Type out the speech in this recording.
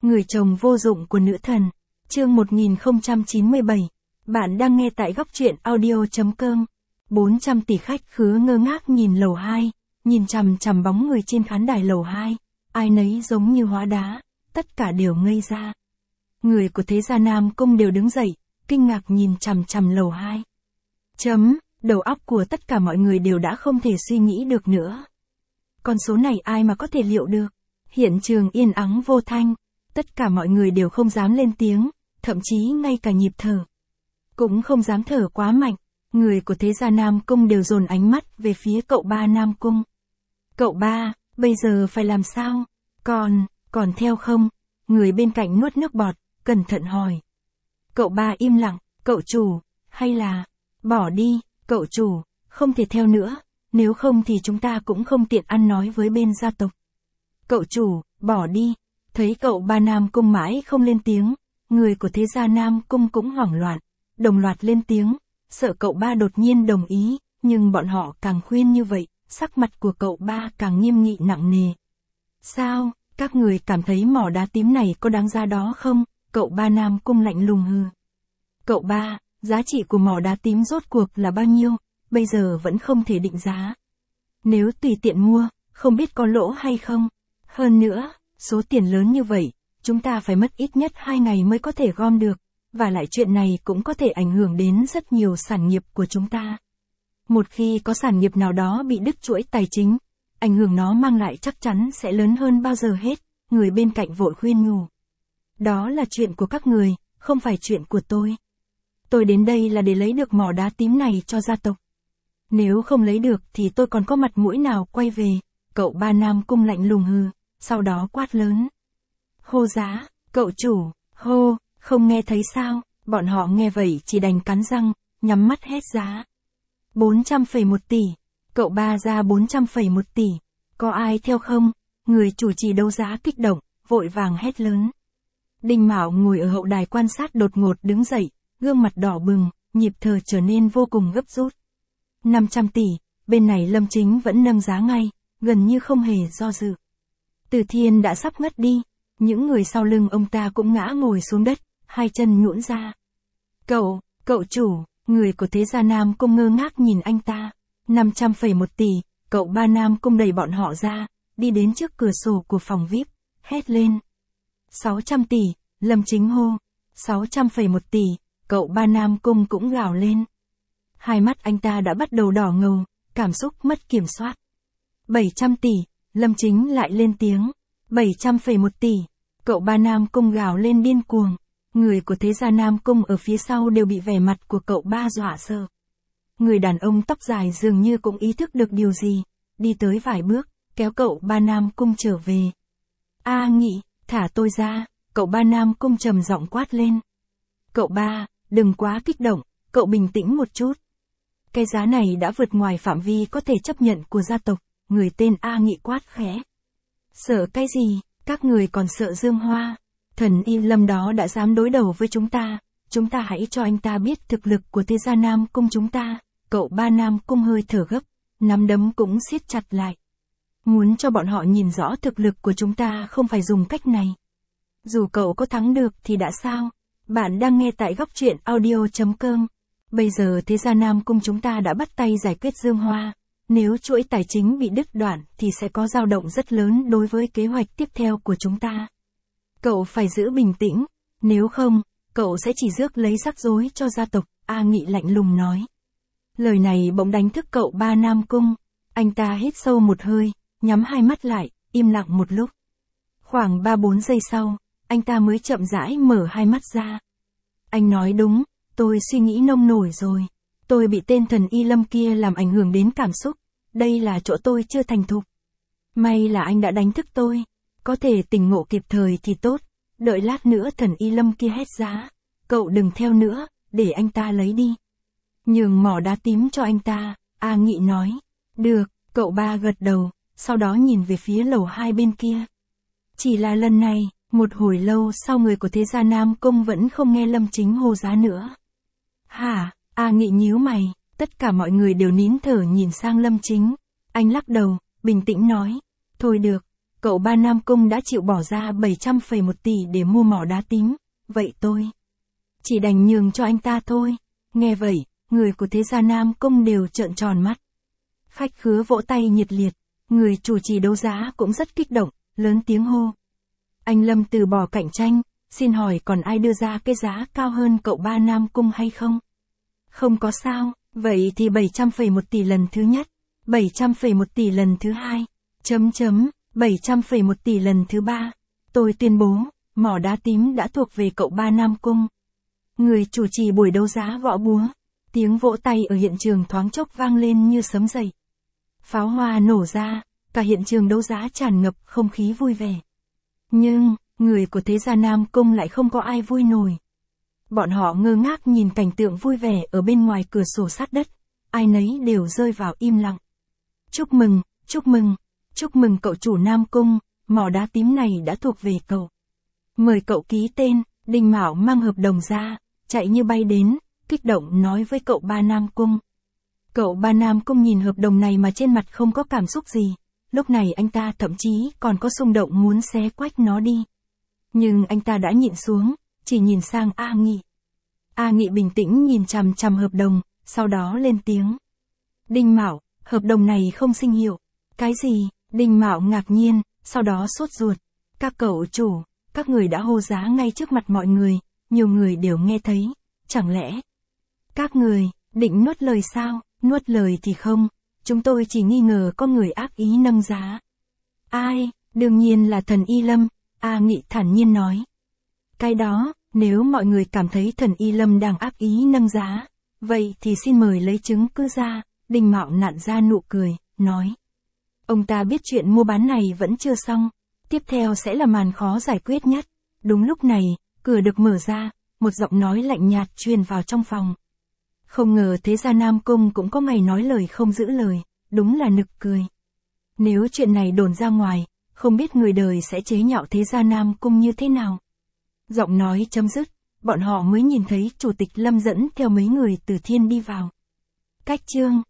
Người chồng vô dụng của nữ thần. Chương 1097. Bạn đang nghe tại góc truyện audio.com. 400 tỷ khách khứa ngơ ngác nhìn lầu 2, nhìn chằm chằm bóng người trên khán đài lầu 2, ai nấy giống như hóa đá, tất cả đều ngây ra. Người của thế gia Nam Cung đều đứng dậy, kinh ngạc nhìn chằm chằm lầu 2. Đầu óc của tất cả mọi người đều đã không thể suy nghĩ được nữa. Con số này ai mà có thể liệu được? Hiện trường yên ắng vô thanh, tất cả mọi người đều không dám lên tiếng, thậm chí ngay cả nhịp thở cũng không dám thở quá mạnh. Người của thế gia Nam Cung đều dồn ánh mắt về phía cậu ba Nam Cung. Cậu ba, bây giờ phải làm sao? Còn theo không? Người bên cạnh nuốt nước bọt, cẩn thận hỏi. Cậu ba im lặng, cậu chủ, hay là, bỏ đi, cậu chủ, không thể theo nữa, nếu không thì chúng ta cũng không tiện ăn nói với bên gia tộc. Cậu chủ, bỏ đi, thấy cậu ba Nam Cung mãi không lên tiếng, người của thế gia Nam Cung cũng hoảng loạn, đồng loạt lên tiếng, sợ cậu ba đột nhiên đồng ý, nhưng bọn họ càng khuyên như vậy, sắc mặt của cậu ba càng nghiêm nghị nặng nề. Sao, các người cảm thấy mỏ đá tím này có đáng giá đó không? Cậu ba Nam Cung lạnh lùng hừ. Cậu ba, giá trị của mỏ đá tím rốt cuộc là bao nhiêu, bây giờ vẫn không thể định giá. Nếu tùy tiện mua, không biết có lỗ hay không. Hơn nữa, số tiền lớn như vậy, chúng ta phải mất ít nhất 2 ngày mới có thể gom được, và lại chuyện này cũng có thể ảnh hưởng đến rất nhiều sản nghiệp của chúng ta. Một khi có sản nghiệp nào đó bị đứt chuỗi tài chính, ảnh hưởng nó mang lại chắc chắn sẽ lớn hơn bao giờ hết, người bên cạnh vội khuyên nhủ. Đó là chuyện của các người, không phải chuyện của tôi. Tôi đến đây là để lấy được mỏ đá tím này cho gia tộc. Nếu không lấy được thì tôi còn có mặt mũi nào quay về, cậu ba Nam Cung lạnh lùng hừ, sau đó quát lớn. Hô giá, cậu chủ, hô, không nghe thấy sao, bọn họ nghe vậy chỉ đành cắn răng, nhắm mắt hét giá. 400,1 tỷ, cậu ba ra 400,1 tỷ, có ai theo không? Người chủ trì đấu giá kích động, vội vàng hét lớn. Đinh Mạo ngồi ở hậu đài quan sát đột ngột đứng dậy, gương mặt đỏ bừng, nhịp thở trở nên vô cùng gấp rút. 500 tỷ, bên này Lâm Chính vẫn nâng giá ngay, gần như không hề do dự. Từ Thiên đã sắp ngất đi, những người sau lưng ông ta cũng ngã ngồi xuống đất, hai chân nhũn ra. Cậu chủ, người của thế gia Nam Cung ngơ ngác nhìn anh ta. 500,1 tỷ, cậu ba Nam Cung đẩy bọn họ ra, đi đến trước cửa sổ của phòng VIP, hét lên. 600 tỷ, Lâm Chính hô. 600,1 tỷ, cậu ba Nam Cung cũng gào lên. Hai mắt anh ta đã bắt đầu đỏ ngầu, cảm xúc mất kiểm soát. 700 tỷ, Lâm Chính lại lên tiếng. 700,1 tỷ, cậu ba Nam Cung gào lên điên cuồng. Người của thế gia Nam Cung ở phía sau đều bị vẻ mặt của cậu ba dọa sợ. Người đàn ông tóc dài dường như cũng ý thức được điều gì, đi tới vài bước, kéo cậu ba Nam Cung trở về. A Nghị, thả tôi ra, cậu ba Nam Cung trầm giọng quát lên. Cậu ba, đừng quá kích động, cậu bình tĩnh một chút. Cái giá này đã vượt ngoài phạm vi có thể chấp nhận của gia tộc, người tên A Nghị quát khẽ. Sợ cái gì, các người còn sợ Dương Hoa. Thần Y Lâm đó đã dám đối đầu với chúng ta hãy cho anh ta biết thực lực của thế gia Nam Cung chúng ta. Cậu ba Nam Cung hơi thở gấp, nắm đấm cũng siết chặt lại. Muốn cho bọn họ nhìn rõ thực lực của chúng ta không phải dùng cách này. Dù cậu có thắng được thì đã sao? Bạn đang nghe tại góc truyện audio.com. Bây giờ thế gia Nam Cung chúng ta đã bắt tay giải quyết Dương Hoa. Nếu chuỗi tài chính bị đứt đoạn thì sẽ có dao động rất lớn đối với kế hoạch tiếp theo của chúng ta. Cậu phải giữ bình tĩnh, nếu không, cậu sẽ chỉ rước lấy rắc rối cho gia tộc, A Nghị lạnh lùng nói. Lời này bỗng đánh thức cậu ba Nam Cung, anh ta hít sâu một hơi, nhắm hai mắt lại, im lặng một lúc. Khoảng 3-4 giây sau, anh ta mới chậm rãi mở hai mắt ra. Anh nói đúng, tôi suy nghĩ nông nổi rồi. Tôi bị tên thần Y Lâm kia làm ảnh hưởng đến cảm xúc, đây là chỗ tôi chưa thành thục. May là anh đã đánh thức tôi, có thể tỉnh ngộ kịp thời thì tốt, đợi lát nữa thần Y Lâm kia hét giá, cậu đừng theo nữa, để anh ta lấy đi. Nhường mỏ đá tím cho anh ta, A Nghị nói. Được, cậu ba gật đầu, sau đó nhìn về phía lầu 2 bên kia. Chỉ là lần này, một hồi lâu sau người của thế gia Nam Cung vẫn không nghe Lâm Chính hô giá nữa. Hả? A Nghị nhíu mày, tất cả mọi người đều nín thở nhìn sang Lâm Chính. Anh lắc đầu, bình tĩnh nói. Thôi được, Cậu ba Nam Cung đã chịu bỏ ra 700,1 tỷ để mua mỏ đá tím, vậy tôi chỉ đành nhường cho anh ta thôi. Nghe vậy, người của thế gia Nam Cung đều trợn tròn mắt. Khách khứa vỗ tay nhiệt liệt, người chủ trì đấu giá cũng rất kích động, lớn tiếng hô. Anh Lâm từ bỏ cạnh tranh, xin hỏi còn ai đưa ra cái giá cao hơn cậu ba Nam Cung hay không? Không có sao, vậy thì 700,1 tỷ lần thứ nhất, 700,1 tỷ lần thứ hai, 700,1 tỷ lần thứ ba. Tôi tuyên bố, mỏ đá tím đã thuộc về cậu ba Nam Cung. Người chủ trì buổi đấu giá gõ búa, tiếng vỗ tay ở hiện trường thoáng chốc vang lên như sấm dậy. Pháo hoa nổ ra, cả hiện trường đấu giá tràn ngập không khí vui vẻ. Nhưng, người của thế gia Nam Cung lại không có ai vui nổi. Bọn họ ngơ ngác nhìn cảnh tượng vui vẻ ở bên ngoài cửa sổ sát đất, ai nấy đều rơi vào im lặng. Chúc mừng, chúc mừng, chúc mừng cậu chủ Nam Cung, mỏ đá tím này đã thuộc về cậu. Mời cậu ký tên. Đinh Mạo mang hợp đồng ra, chạy như bay đến, kích động nói với cậu ba Nam Cung. Cậu ba Nam Cung nhìn hợp đồng này mà trên mặt không có cảm xúc gì, lúc này anh ta thậm chí còn có xung động muốn xé quách nó đi. Nhưng anh ta đã nhịn xuống, chỉ nhìn sang A Nghị. A Nghị bình tĩnh nhìn chằm chằm hợp đồng, sau đó lên tiếng. Đinh Mạo, hợp đồng này không sinh hiệu. Cái gì? Đinh Mạo ngạc nhiên, sau đó sốt ruột. Các cậu chủ, các người đã hô giá ngay trước mặt mọi người, nhiều người đều nghe thấy, chẳng lẽ các người định nuốt lời sao? Nuốt lời thì không, chúng tôi chỉ nghi ngờ có người ác ý nâng giá. Ai? Đương nhiên là thần Y Lâm, A Nghị thản nhiên nói. Cái đó, nếu mọi người cảm thấy thần Y Lâm đang ác ý nâng giá, vậy thì xin mời lấy chứng cứ ra. Đinh Mạo nặn ra nụ cười, nói. Ông ta biết chuyện mua bán này vẫn chưa xong, tiếp theo sẽ là màn khó giải quyết nhất. Đúng lúc này, cửa được mở ra, một giọng nói lạnh nhạt truyền vào trong phòng. Không ngờ thế gia Nam Cung cũng có ngày nói lời không giữ lời, đúng là nực cười. Nếu chuyện này đồn ra ngoài, không biết người đời sẽ chế nhạo thế gia Nam Cung như thế nào. Giọng nói chấm dứt, bọn họ mới nhìn thấy chủ tịch Lâm dẫn theo mấy người từ Thiên đi vào. Cách chương